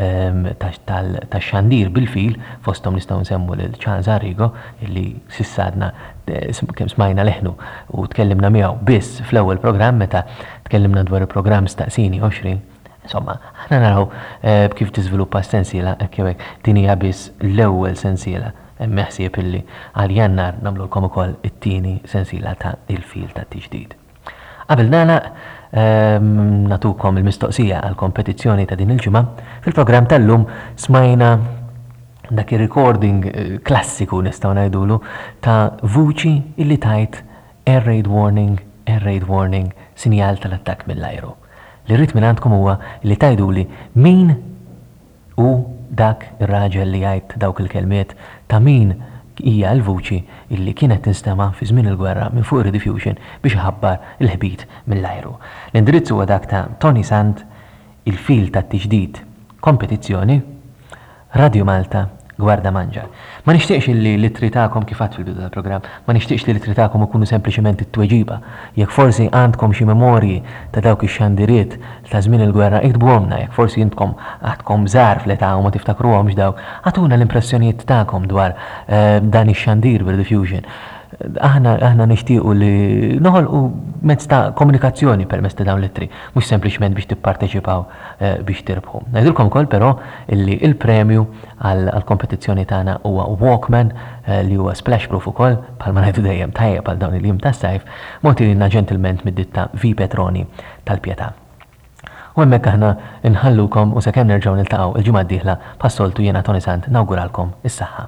tax-xandir bil-fil fosthom nistgħu nsemmu lil Charles Arrigo illi sissadna kemm smajna leħnu u tkellimna miegħu biss fl-ewwel programm meta tkellimna dwar il-programm Staqsini 20. Insomma, aħna naraw kif tiżviluppa s-sensiela hekk din hija biss l-ewwel sensiela. Meħsieb illi għal Jannar nagħmlulkom ukoll it-tieni sensiela ta' il-fil ta' tiġdid. Qabel nagħlaq natukom il-mistoqsija għal kompetizzjoni ta' din il-ġimgħa fil-programm tal-lum smajna dak ir-recording klassiku nistgħu ngħidulu ta' vuċi illi tajt air raid warning, sinjal tal-attakk mill-ajru. Li rrid minn għandkom huwa li tajduli min u dak ir-raġel li jgħid dawk il-kelmiet ta' min hija l-vuċi illi kienet tinstema' fi żmien il-gwerra minn fuq ir-rediffusion biex iħabbar il-ħbit mill-ajru. L-indirizz huwa dak ta' Tony Sant, il-fil tat-tiġdid kompetizzjoni, Radio Malta, Gwarda Manġar. Ma nixtieqx li l-ittri tagħkom kif għadt fil-bidu tal-programm, ma nixtieqx li l-ittri tagħkom ikunu sempliċement it-tweġiba. Jekk forsi għandkom xi memorji ta' dawk ix-xandiriet ta' żmien il-gwerra iktbuhomna, jekk forsi intkom għadkom żgħar fl-età u ma tiftakruhomx dawk, għatuna l-impressjonijiet tagħkom dwar dan ix-xandir bir-diffusion. Aħna nixtiequ li noħolqu mezz ta' komunikazzjoni permezz ta' dawn l-ittri, mhux sempliċement biex tipparteċipaw biex tirbħu. Ngħidilkom ukoll però illi il-premju għall kompetizzjoni tagħna huwa Walkman li huwa splash proof ukoll bħalma ngħidu dejjem tajjeb għal dawn il-jiem tas-sajf, mogħti lilna ġentilment mid-ditta V Petroni tal-Pjetà. U hemmhekk aħna nħallukom u sakemm nerġgħu niltaqgħu il-ġimgħa d-dieħla passoltu jiena Tony Sant nawguralkom is-saħħa.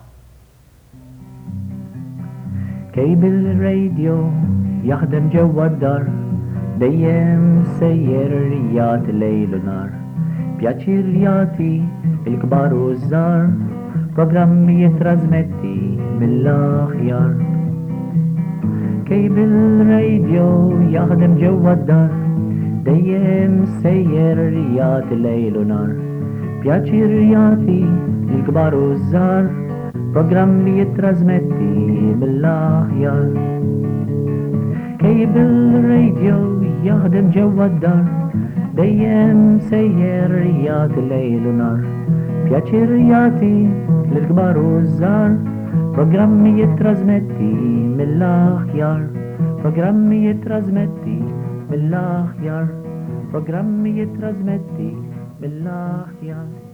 Kejb il-radio jaħdem ġewwa d-dar, dejjem sejjer jagħti lejl u nar. Pjaċir jagħti il-kbar u żgħar, programmi jitrasmetti mill-aħjar. Kejb il-radio jaħdem ġewwa d-dar, dejjem sejjer jagħti lejl u nar. Pjaċir jagħti il-kbar u żgħar, programmi jitrasmetti mill-aħjar. Kejb il-radio jaħdem ġewwa d-dar, dejjem sejjer jagħti lejl u nar. Pjaċir jagħti lill-kbar u żgħar, programmi jitrasmetti mill-aħjar. Programmi jitrasmetti mill-aħjar. Programmi jitrasmetti mill-aħjar.